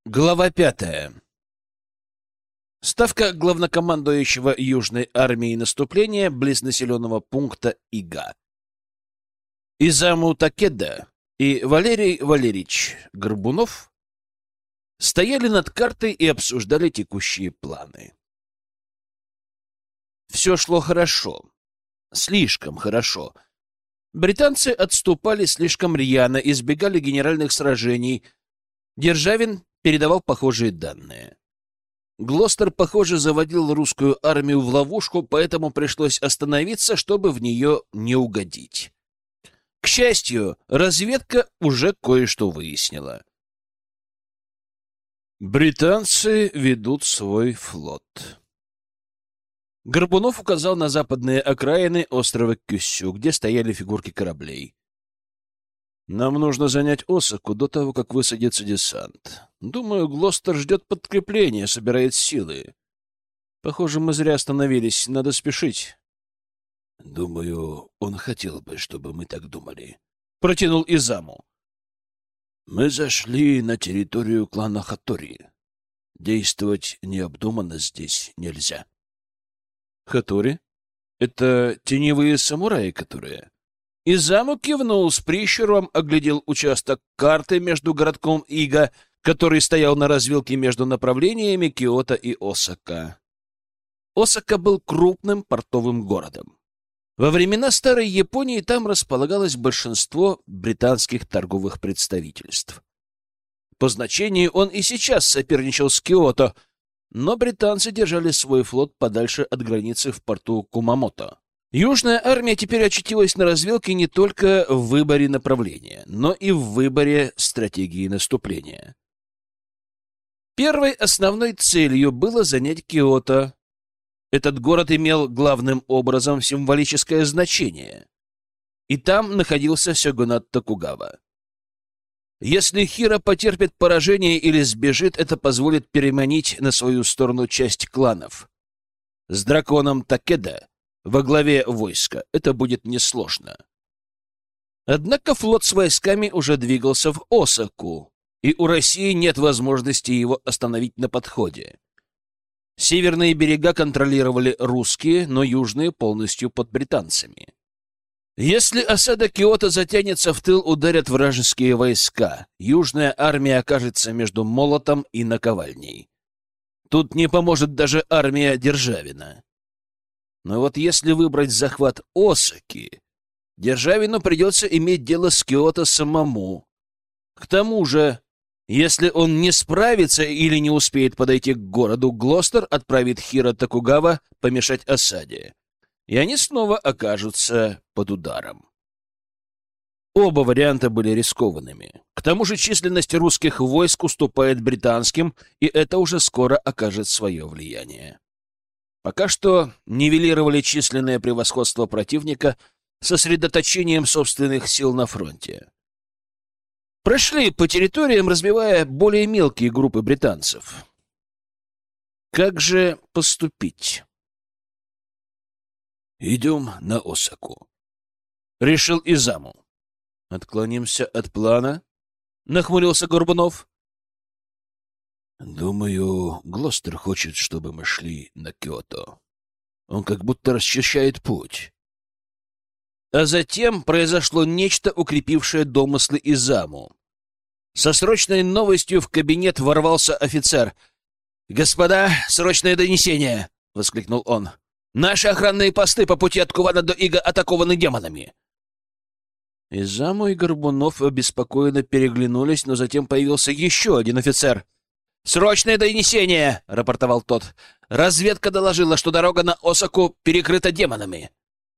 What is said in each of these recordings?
Глава 5. Ставка главнокомандующего Южной армии наступления близ населенного пункта Ига. Изаму Такеда и Валерий Валерьевич Горбунов стояли над картой и обсуждали текущие планы. Все шло хорошо. Слишком хорошо. Британцы отступали слишком рьяно, избегали генеральных сражений. Державин передавал похожие данные. Глостер, похоже, заводил русскую армию в ловушку, поэтому пришлось остановиться, чтобы в нее не угодить. К счастью, разведка уже кое-что выяснила. Британцы ведут свой флот. Горбунов указал на западные окраины острова Кюсю, где стояли фигурки кораблей. Нам нужно занять Осаку до того, как высадится десант. Думаю, Глостер ждет подкрепления, собирает силы. Похоже, мы зря остановились. Надо спешить. Думаю, он хотел бы, чтобы мы так думали. Протянул Изаму. Мы зашли на территорию клана Хатори. Действовать необдуманно здесь нельзя. Хатори? Это теневые самураи, которые... Изаму кивнул с прищуром, оглядел участок карты между городком Ига, который стоял на развилке между направлениями Киото и Осака. Осака был крупным портовым городом. Во времена Старой Японии там располагалось большинство британских торговых представительств. По значению он и сейчас соперничал с Киото, но британцы держали свой флот подальше от границы в порту Кумамото. Южная армия теперь очутилась на развилке не только в выборе направления, но и в выборе стратегии наступления. Первой основной целью было занять Киото. Этот город имел главным образом символическое значение, и там находился сёгунат Токугава. Если Хиро потерпит поражение или сбежит, это позволит переманить на свою сторону часть кланов. С драконом Такеда во главе войска это будет несложно. Однако флот с войсками уже двигался в Осаку, и у России нет возможности его остановить на подходе. Северные берега контролировали русские, но южные полностью под британцами. Если осада Киото затянется в тыл, ударят вражеские войска. Южная армия окажется между молотом и наковальней. Тут не поможет даже армия Державина. Но вот если выбрать захват Осаки, Державину придется иметь дело с Киото самому. К тому же, если он не справится или не успеет подойти к городу, Глостер отправит Хиро Токугава помешать осаде, и они снова окажутся под ударом. Оба варианта были рискованными. К тому же численность русских войск уступает британским, и это уже скоро окажет свое влияние. Пока что нивелировали численное превосходство противника сосредоточением собственных сил на фронте. Прошли по территориям, разбивая более мелкие группы британцев. Как же поступить? Идем на Осаку, решил Изаму. Отклонимся от плана, нахмурился Горбунов. Думаю, Глостер хочет, чтобы мы шли на Киото. Он как будто расчищает путь. А затем произошло нечто, укрепившее домыслы Изаму. Со срочной новостью в кабинет ворвался офицер. «Господа, срочное донесение!» — воскликнул он. «Наши охранные посты по пути от Кувана до Ига атакованы демонами!» Изаму и Горбунов обеспокоенно переглянулись, но затем появился еще один офицер. «Срочное донесение!» — рапортовал тот. «Разведка доложила, что дорога на Осаку перекрыта демонами».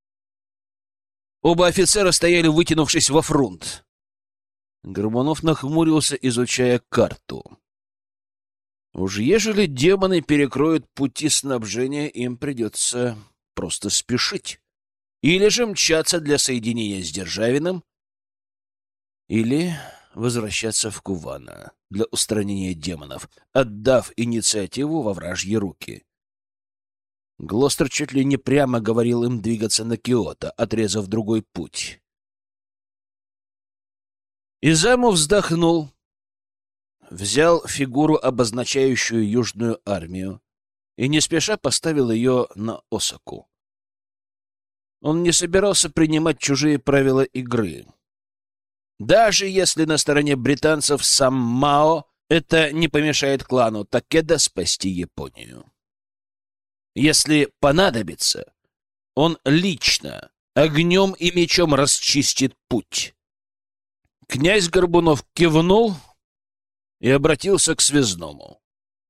Оба офицера стояли, вытянувшись во фрунт. Горбунов нахмурился, изучая карту. Уж ежели демоны перекроют пути снабжения, им придется просто спешить. Или же мчаться для соединения с Державиным, или возвращаться в Кувана для устранения демонов, отдав инициативу во вражьи руки. Глостер чуть ли не прямо говорил им двигаться на Киото, отрезав другой путь. Изаму вздохнул. взял фигуру, обозначающую Южную армию, и не спеша поставил ее на Осаку. Он не собирался принимать чужие правила игры. Даже если на стороне британцев сам Мао, это не помешает клану Такеда спасти Японию. Если понадобится, он лично огнем и мечом расчистит путь. Князь Горбунов кивнул и обратился к связному.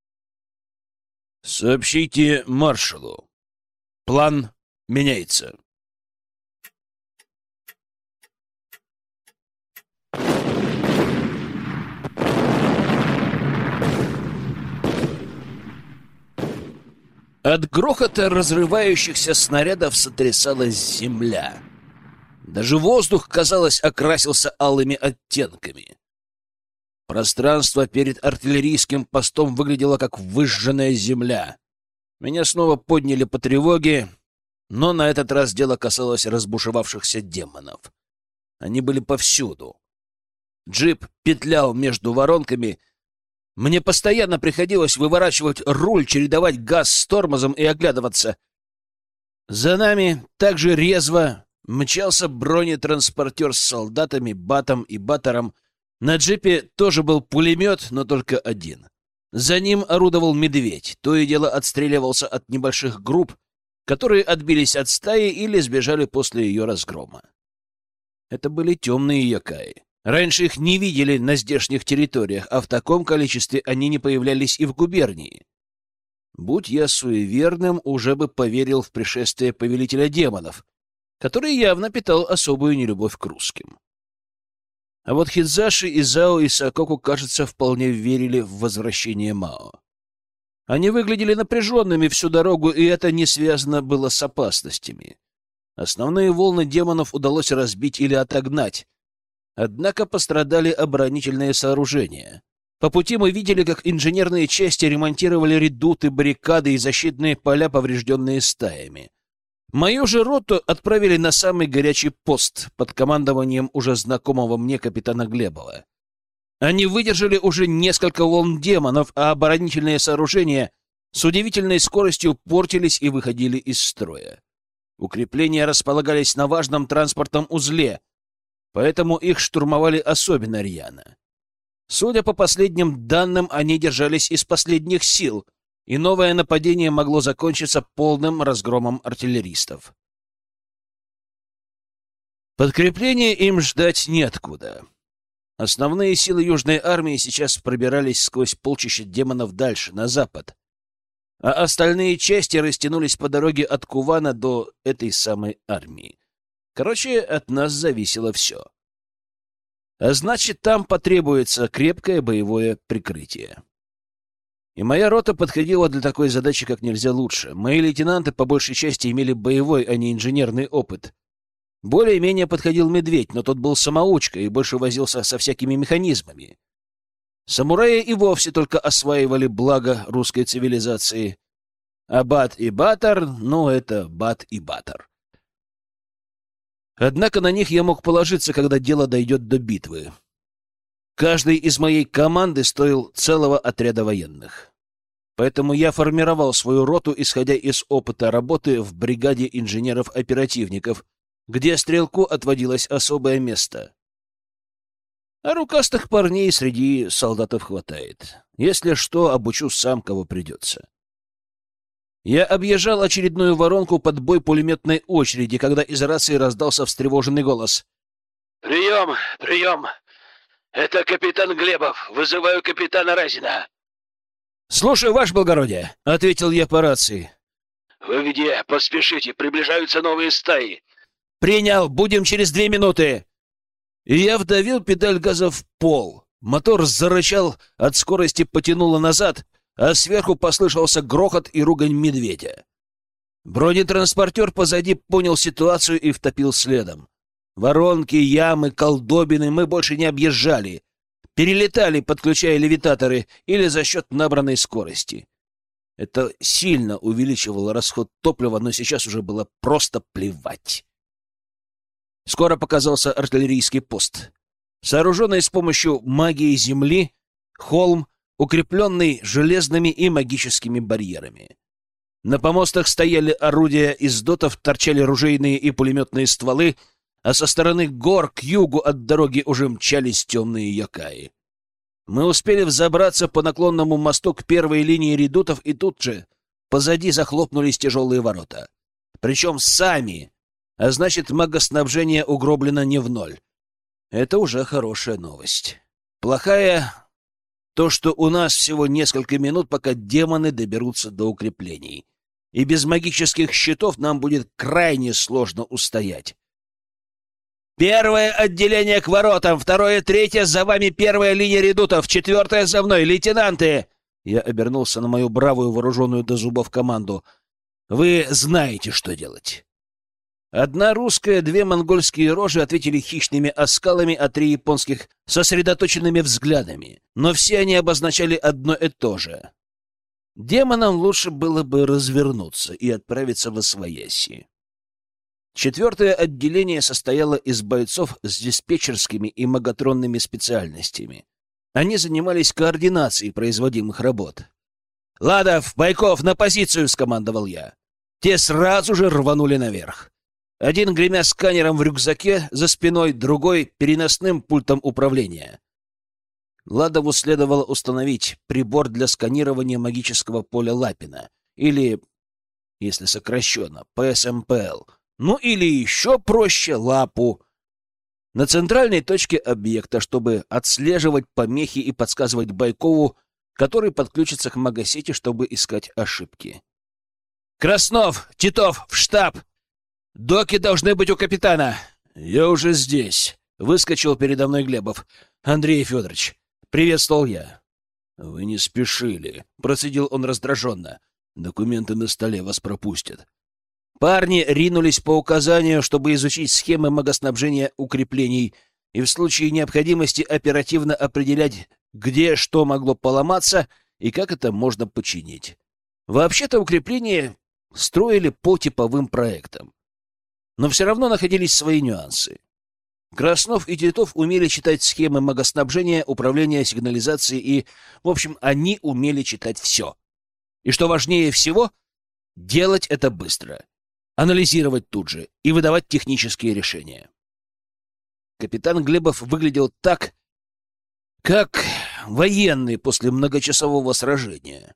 «Сообщите маршалу. План меняется». От грохота разрывающихся снарядов сотрясалась земля. Даже воздух, казалось, окрасился алыми оттенками. Пространство перед артиллерийским постом выглядело как выжженная земля. Меня снова подняли по тревоге, но на этот раз дело касалось разбушевавшихся демонов. Они были повсюду. Джип петлял между воронками. Мне постоянно приходилось выворачивать руль, чередовать газ с тормозом и оглядываться. За нами также резво мчался бронетранспортер с солдатами, батом и баттером. На джипе тоже был пулемет, но только один. За ним орудовал медведь, то и дело отстреливался от небольших групп, которые отбились от стаи или сбежали после ее разгрома. Это были темные якаи. Раньше их не видели на здешних территориях, а в таком количестве они не появлялись и в губернии. Будь я суеверным, уже бы поверил в пришествие повелителя демонов, который явно питал особую нелюбовь к русским. А вот Хидзаши, Изао и Сококу, кажется, вполне верили в возвращение Мао. Они выглядели напряженными всю дорогу, и это не связано было с опасностями. Основные волны демонов удалось разбить или отогнать, однако пострадали оборонительные сооружения. По пути мы видели, как инженерные части ремонтировали редуты, баррикады и защитные поля, поврежденные стаями. Мою же роту отправили на самый горячий пост под командованием уже знакомого мне капитана Глебова. Они выдержали уже несколько волн демонов, а оборонительные сооружения с удивительной скоростью портились и выходили из строя. Укрепления располагались на важном транспортном узле, поэтому их штурмовали особенно рьяно. Судя по последним данным, они держались из последних сил, и новое нападение могло закончиться полным разгромом артиллеристов. Подкрепление им ждать неоткуда. Основные силы Южной армии сейчас пробирались сквозь полчища демонов дальше, на запад, а остальные части растянулись по дороге от Кувана до этой самой армии. Короче, от нас зависело все. А значит, там потребуется крепкое боевое прикрытие. И моя рота подходила для такой задачи как нельзя лучше. Мои лейтенанты по большей части имели боевой, а не инженерный опыт. Более-менее подходил медведь, но тот был самоучкой и больше возился со всякими механизмами. Самураи и вовсе только осваивали благо русской цивилизации. А бат и баттер, ну, это бат и баттер. Однако на них я мог положиться, когда дело дойдет до битвы. Каждый из моей команды стоил целого отряда военных. Поэтому я формировал свою роту, исходя из опыта работы в бригаде инженеров-оперативников, где стрелку отводилось особое место. А рукастых парней среди солдатов хватает. Если что, обучу сам, кого придется. Я объезжал очередную воронку под бой пулеметной очереди, когда из рации раздался встревоженный голос. «Прием! Прием! Это капитан Глебов. Вызываю капитана Разина». «Слушаю, ваше благородие», — ответил я по рации. «Вы где? Поспешите, приближаются новые стаи». «Принял, будем через 2 минуты». И я вдавил педаль газа в пол. Мотор зарычал, от скорости потянуло назад, а сверху послышался грохот и ругань медведя. Бронетранспортер позади понял ситуацию и втопил следом. Воронки, ямы, колдобины мы больше не объезжали. Перелетали, подключая левитаторы, или за счет набранной скорости. Это сильно увеличивало расход топлива, но сейчас уже было просто плевать. Скоро показался артиллерийский пост. Сооруженный с помощью магии земли, холм, укрепленный железными и магическими барьерами. На помостах стояли орудия из дотов, торчали ружейные и пулеметные стволы, а со стороны гор к югу от дороги уже мчались темные якаи. Мы успели взобраться по наклонному мосту к первой линии редутов, и тут же позади захлопнулись тяжелые ворота. Причем сами, а значит, магоснабжение угроблено не в ноль. Это уже хорошая новость. Плохая — то, что у нас всего несколько минут, пока демоны доберутся до укреплений. И без магических щитов нам будет крайне сложно устоять. «Первое отделение к воротам, второе, третье, за вами первая линия редутов, четвертое за мной, лейтенанты!» Я обернулся на мою бравую, вооруженную до зубов команду. «Вы знаете, что делать». Одна русская, две монгольские рожи ответили хищными оскалами, а три японских — сосредоточенными взглядами. Но все они обозначали одно и то же. Демонам лучше было бы развернуться и отправиться во свояси. Четвертое отделение состояло из бойцов с диспетчерскими и маготронными специальностями. Они занимались координацией производимых работ. «Ладов, Байков, на позицию!» — скомандовал я. Те сразу же рванули наверх. Один гремя сканером в рюкзаке за спиной, другой — переносным пультом управления. Ладову следовало установить прибор для сканирования магического поля Лапина, или, если сокращенно, ПСМПЛ, ну или еще проще — лапу, на центральной точке объекта, чтобы отслеживать помехи и подсказывать Байкову, который подключится к магосети, чтобы искать ошибки. «Краснов! Титов! В штаб! Доки должны быть у капитана!» «Я уже здесь!» — выскочил передо мной Глебов. «Андрей Федорович!» — приветствовал я. «Вы не спешили!» — процедил он раздраженно. «Документы на столе, вас пропустят». Парни ринулись по указанию, чтобы изучить схемы магоснабжения укреплений и в случае необходимости оперативно определять, где что могло поломаться и как это можно починить. Вообще-то укрепления строили по типовым проектам. Но все равно находились свои нюансы. Краснов и Титов умели читать схемы магоснабжения, управления сигнализацией и, в общем, они умели читать все. И что важнее всего, делать это быстро. Анализировать тут же и выдавать технические решения. Капитан Глебов выглядел так, как военный после многочасового сражения.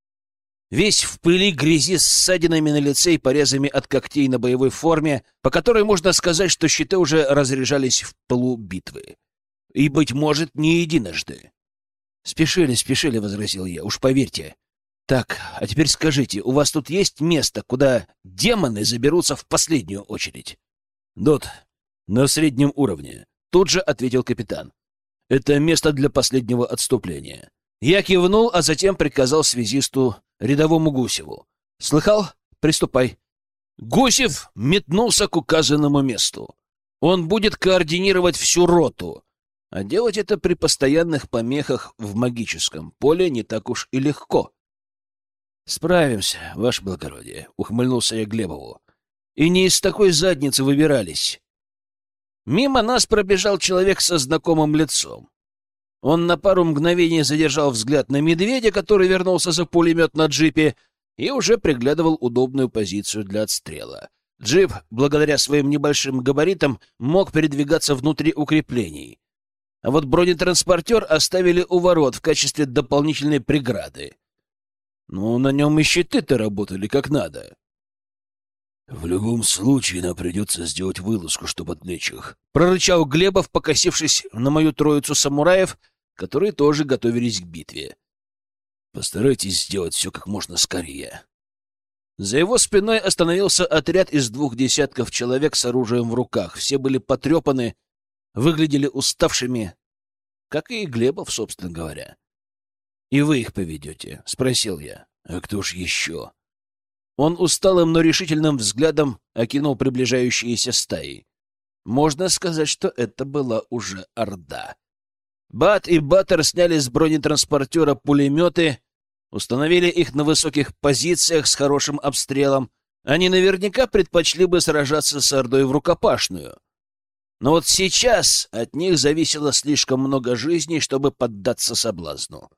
Весь в пыли, грязи, с ссадинами на лице и порезами от когтей на боевой форме, по которой можно сказать, что щиты уже разряжались в пылу битвы. И, быть может, не единожды. «Спешили», — возразил я, — «уж поверьте. Так, а теперь скажите, у вас тут есть место, куда демоны заберутся в последнюю очередь?» «Дот, на среднем уровне», — тут же ответил капитан. «Это место для последнего отступления». Я кивнул, а затем приказал связисту, рядовому Гусеву. «Слыхал? Приступай». Гусев метнулся к указанному месту. Он будет координировать всю роту, а делать это при постоянных помехах в магическом поле не так уж и легко. «Справимся, ваше благородие», — ухмыльнулся я Глебову. «И не из такой задницы выбирались». Мимо нас пробежал человек со знакомым лицом. Он на пару мгновений задержал взгляд на медведя, который вернулся за пулемет на джипе, и уже приглядывал удобную позицию для отстрела. Джип, благодаря своим небольшим габаритам, мог передвигаться внутри укреплений. А вот бронетранспортер оставили у ворот в качестве дополнительной преграды. Ну, на нем и щиты-то работали как надо. «В любом случае нам придется сделать вылазку, чтобы отвлечь их», — прорычал Глебов, покосившись на мою троицу самураев, которые тоже готовились к битве. «Постарайтесь сделать все как можно скорее». За его спиной остановился отряд из 2 десятков человек с оружием в руках. Все были потрепаны, выглядели уставшими, как и Глебов, собственно говоря. «И вы их поведете?» — спросил я. «А кто ж еще?» Он усталым, но решительным взглядом окинул приближающиеся стаи. Можно сказать, что это была уже орда. Бат и Баттер сняли с бронетранспортера пулеметы, установили их на высоких позициях с хорошим обстрелом. Они наверняка предпочли бы сражаться с ордой в рукопашную. Но вот сейчас от них зависело слишком много жизней, чтобы поддаться соблазну.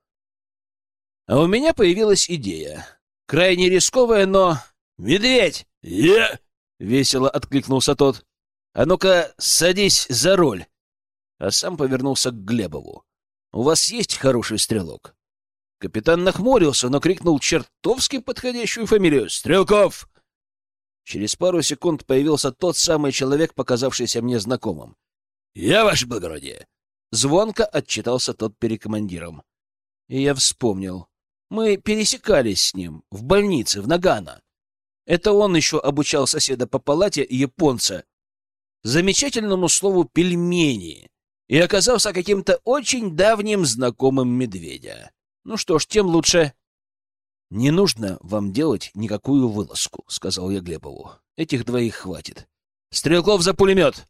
А у меня появилась идея. Крайне рисковая, но... «Медведь!» «Я!» — весело откликнулся тот. «А ну-ка, садись за руль!» А сам повернулся к Глебову. «У вас есть хороший стрелок?» Капитан нахмурился, но крикнул чертовски подходящую фамилию. «Стрелков!» Через пару секунд появился тот самый человек, показавшийся мне знакомым. «Я, ваше благородие!» Звонко отчитался тот перед командиром. И я вспомнил. Мы пересекались с ним в больнице в Нагано. Это он еще обучал соседа по палате, японца, замечательному слову «пельмени», и оказался каким-то очень давним знакомым медведя. Ну что ж, тем лучше. «Не нужно вам делать никакую вылазку», — сказал я Глебову. «Этих двоих хватит. Стрелков за пулемет!»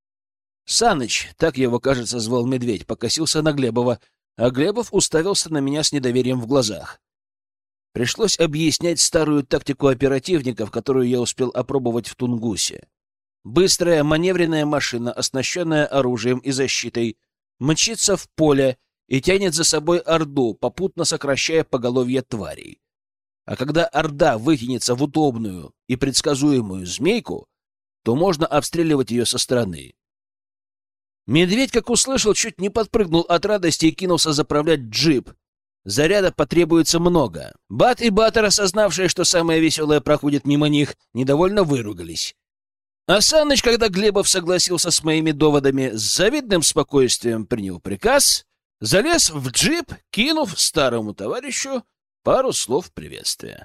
Саныч, так его, кажется, звал медведь, покосился на Глебова, а Глебов уставился на меня с недоверием в глазах. Пришлось объяснять старую тактику оперативников, которую я успел опробовать в Тунгусе. Быстрая маневренная машина, оснащенная оружием и защитой, мчится в поле и тянет за собой орду, попутно сокращая поголовье тварей. А когда орда вытянется в удобную и предсказуемую змейку, то можно обстреливать ее со стороны. Медведь, как услышал, чуть не подпрыгнул от радости и кинулся заправлять джип. Заряда потребуется много. Бат и Баттер, осознавшие, что самое веселое проходит мимо них, недовольно выругались. А Саныч, когда Глебов согласился с моими доводами, с завидным спокойствием принял приказ, залез в джип, кинув старому товарищу пару слов приветствия.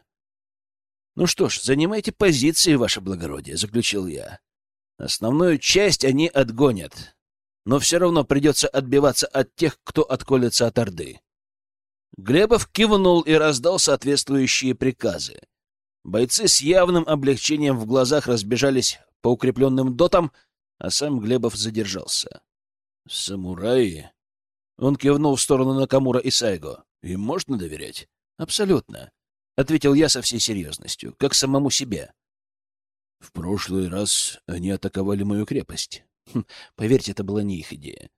«Ну что ж, занимайте позиции, ваше благородие», — заключил я. «Основную часть они отгонят, но все равно придется отбиваться от тех, кто отколется от орды». Глебов кивнул и раздал соответствующие приказы. Бойцы с явным облегчением в глазах разбежались по укрепленным дотам, а сам Глебов задержался. «Самураи?» Он кивнул в сторону Накамура и Сайго. «Им можно доверять?» «Абсолютно», — ответил я со всей серьезностью, как самому себе. «В прошлый раз они атаковали мою крепость. Поверьте, это была не их идея.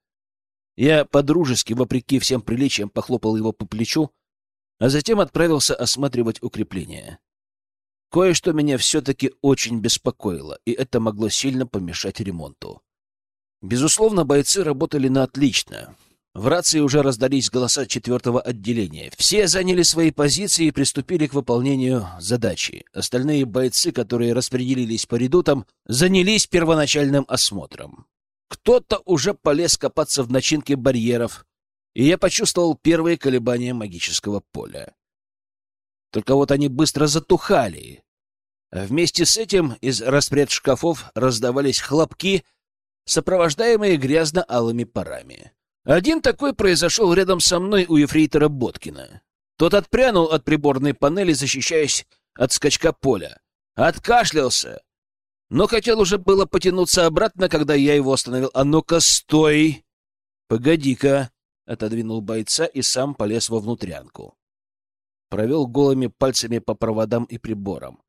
Я по-дружески, вопреки всем приличиям, похлопал его по плечу, а затем отправился осматривать укрепления. Кое-что меня все-таки очень беспокоило, и это могло сильно помешать ремонту. Безусловно, бойцы работали на отлично. В рации уже раздались голоса 4-го отделения. Все заняли свои позиции и приступили к выполнению задачи. Остальные бойцы, которые распределились по редутам, занялись первоначальным осмотром. Кто-то уже полез копаться в начинке барьеров, и я почувствовал первые колебания магического поля. Только вот они быстро затухали. А вместе с этим из распредшкафов раздавались хлопки, сопровождаемые грязно-алыми парами. Один такой произошел рядом со мной у ефрейтора Боткина. Тот отпрянул от приборной панели, защищаясь от скачка поля. Откашлялся, но хотел уже было потянуться обратно, когда я его остановил. «А ну-ка, стой!» «Погоди-ка!» — отодвинул бойца и сам полез во внутрянку. Провел голыми пальцами по проводам и приборам.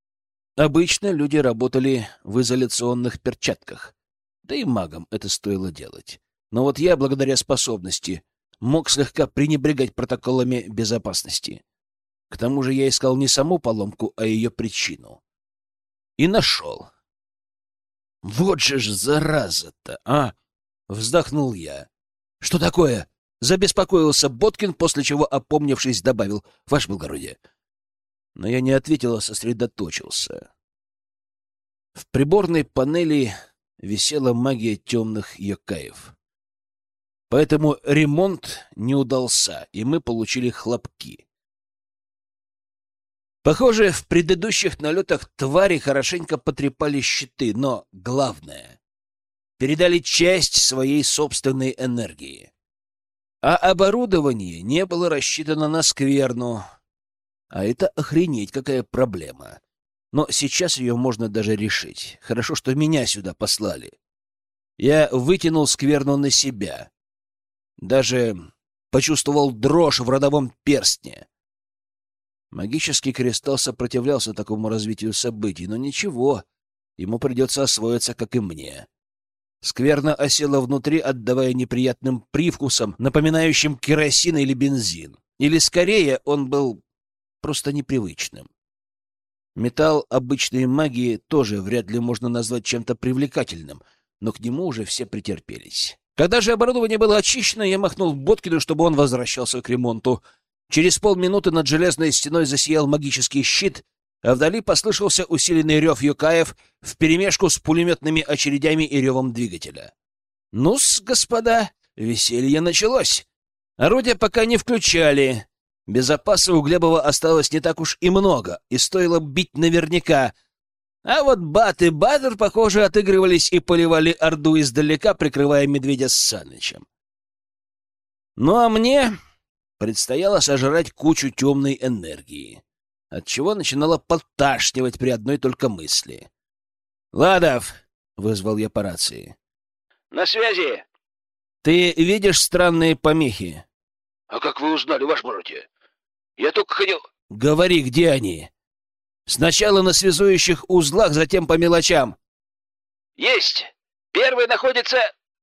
Обычно люди работали в изоляционных перчатках, да и магам это стоило делать. Но вот я, благодаря способности, мог слегка пренебрегать протоколами безопасности. К тому же я искал не саму поломку, а ее причину. И нашел. «Вот же ж зараза-то, а!» — вздохнул я. «Что такое?» — забеспокоился Боткин, после чего, опомнившись, добавил: «Ваше благородие». Но я не ответил, а сосредоточился. В приборной панели висела магия темных йокаев. Поэтому ремонт не удался, и мы получили хлопки. Похоже, в предыдущих налетах твари хорошенько потрепали щиты, но главное — передали часть своей собственной энергии. А оборудование не было рассчитано на скверну. А это охренеть какая проблема. Но сейчас ее можно даже решить. Хорошо, что меня сюда послали. Я вытянул скверну на себя. Даже почувствовал дрожь в родовом перстне. Магический кристалл сопротивлялся такому развитию событий, но ничего, ему придется освоиться, как и мне. скверно осела внутри, отдавая неприятным привкусом, напоминающим керосин или бензин. Или, скорее, он был просто непривычным. Металл обычной магии тоже вряд ли можно назвать чем-то привлекательным, но к нему уже все претерпелись. Когда же оборудование было очищено, я махнул Боткину, чтобы он возвращался к ремонту. Через полминуты над железной стеной засиял магический щит, а вдали послышался усиленный рев юкаев вперемешку с пулеметными очередями и ревом двигателя. Ну-с, господа, веселье началось. Орудия пока не включали. Без запаса у Глебова осталось не так уж и много, и стоило бить наверняка. А вот Бат и Батер, похоже, отыгрывались и поливали Орду издалека, прикрывая Медведя с Санычем. Ну а мне предстояло сожрать кучу темной энергии, отчего начинало подташнивать при одной только мысли. «Ладов!» — вызвал я по рации. На связи. «Ты видишь странные помехи?» А как вы узнали, ваш бродя? Я только хотел... «Говори, где они?» «Сначала на связующих узлах, затем по мелочам». Есть! Первый находится...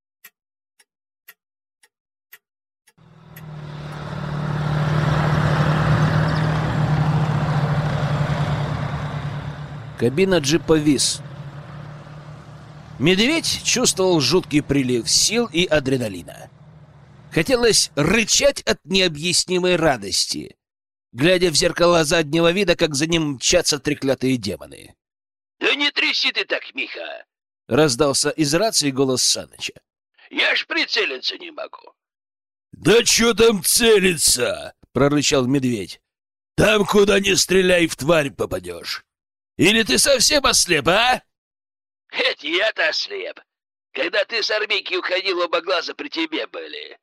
Кабина джипа вис. Медведь чувствовал жуткий прилив сил и адреналина. Хотелось рычать от необъяснимой радости, глядя в зеркало заднего вида, как за ним мчатся треклятые демоны. Да не тряси ты так, Миха! Раздался из рации голос Саныча. Я ж прицелиться не могу. «Да чё там целиться?» — прорычал медведь. «Там, куда ни стреляй, в тварь попадешь. Или ты совсем ослеп, а?» Это я-то ослеп. Когда ты с армейки уходил, оба глаза при тебе были.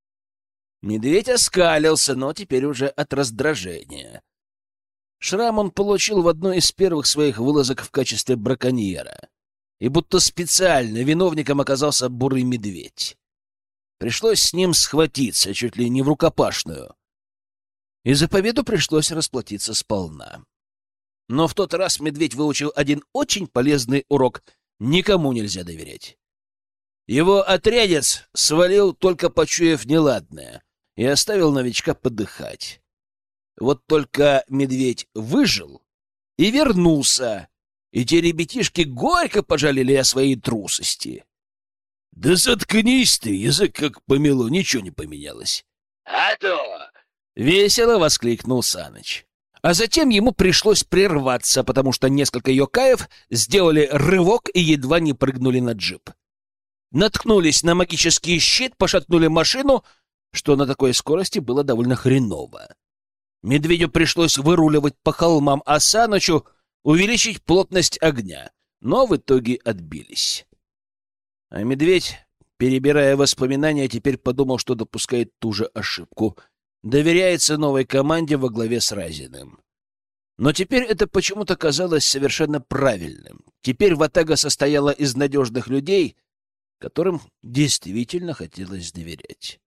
Медведь оскалился, но теперь уже от раздражения. Шрам он получил в одной из первых своих вылазок в качестве браконьера. И будто специально виновником оказался бурый медведь. Пришлось с ним схватиться, чуть ли не в рукопашную. И за победу пришлось расплатиться сполна. Но в тот раз медведь выучил один очень полезный урок — никому нельзя доверять. Его отрядец свалил, только почуяв неладное, и оставил новичка подыхать. Вот только медведь выжил и вернулся, и те ребятишки горько пожалели о своей трусости. — Да заткнись ты, язык как помело, ничего не поменялось. — А то! — весело воскликнул Саныч. А затем ему пришлось прерваться, потому что несколько йокаев сделали рывок и едва не прыгнули на джип. Наткнулись на магический щит, пошатнули машину, что на такой скорости было довольно хреново. Медведю пришлось выруливать по холмам, а Санычу увеличить плотность огня, но в итоге отбились. А медведь, перебирая воспоминания, теперь подумал, что допускает ту же ошибку. Доверяется новой команде во главе с Разиным. Но теперь это почему-то казалось совершенно правильным. Теперь ватага состояла из надежных людей, которым действительно хотелось доверять.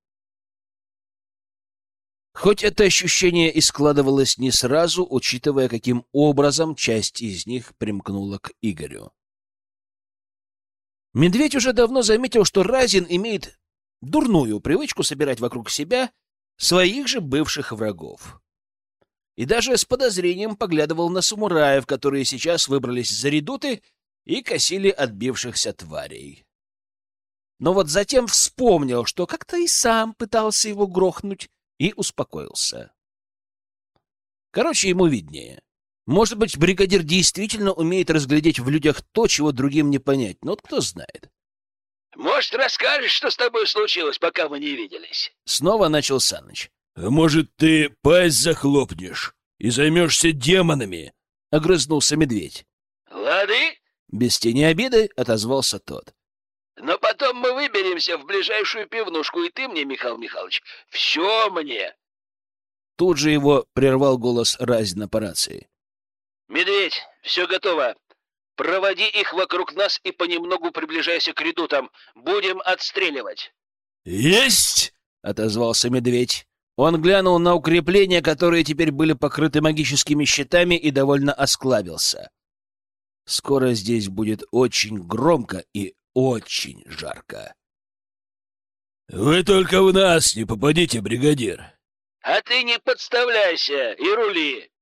Хоть это ощущение и складывалось не сразу, учитывая, каким образом часть из них примкнула к Игорю. Медведь уже давно заметил, что Разин имеет дурную привычку собирать вокруг себя своих же бывших врагов. И даже с подозрением поглядывал на самураев, которые сейчас выбрались за редуты и косили отбившихся тварей. Но вот затем вспомнил, что как-то и сам пытался его грохнуть, и успокоился. Короче, ему виднее. Может быть, бригадир действительно умеет разглядеть в людях то, чего другим не понять, но вот кто знает. Может, расскажешь, что с тобой случилось, пока мы не виделись? Снова начал Саныч. — А может, ты пасть захлопнешь и займешься демонами? — огрызнулся медведь. — Лады? — без тени обиды отозвался тот. — Но потом мы выберемся в ближайшую пивнушку, и ты мне, Михаил Михайлович, все мне. Тут же его прервал голос Разина по рации. — Медведь, все готово. Проводи их вокруг нас и понемногу приближайся к редутам. Будем отстреливать. — Есть! — отозвался медведь. Он глянул на укрепления, которые теперь были покрыты магическими щитами, и довольно осклабился. Скоро здесь будет очень громко и очень жарко. Вы только в нас не попадите, бригадир. А ты не подставляйся и рули.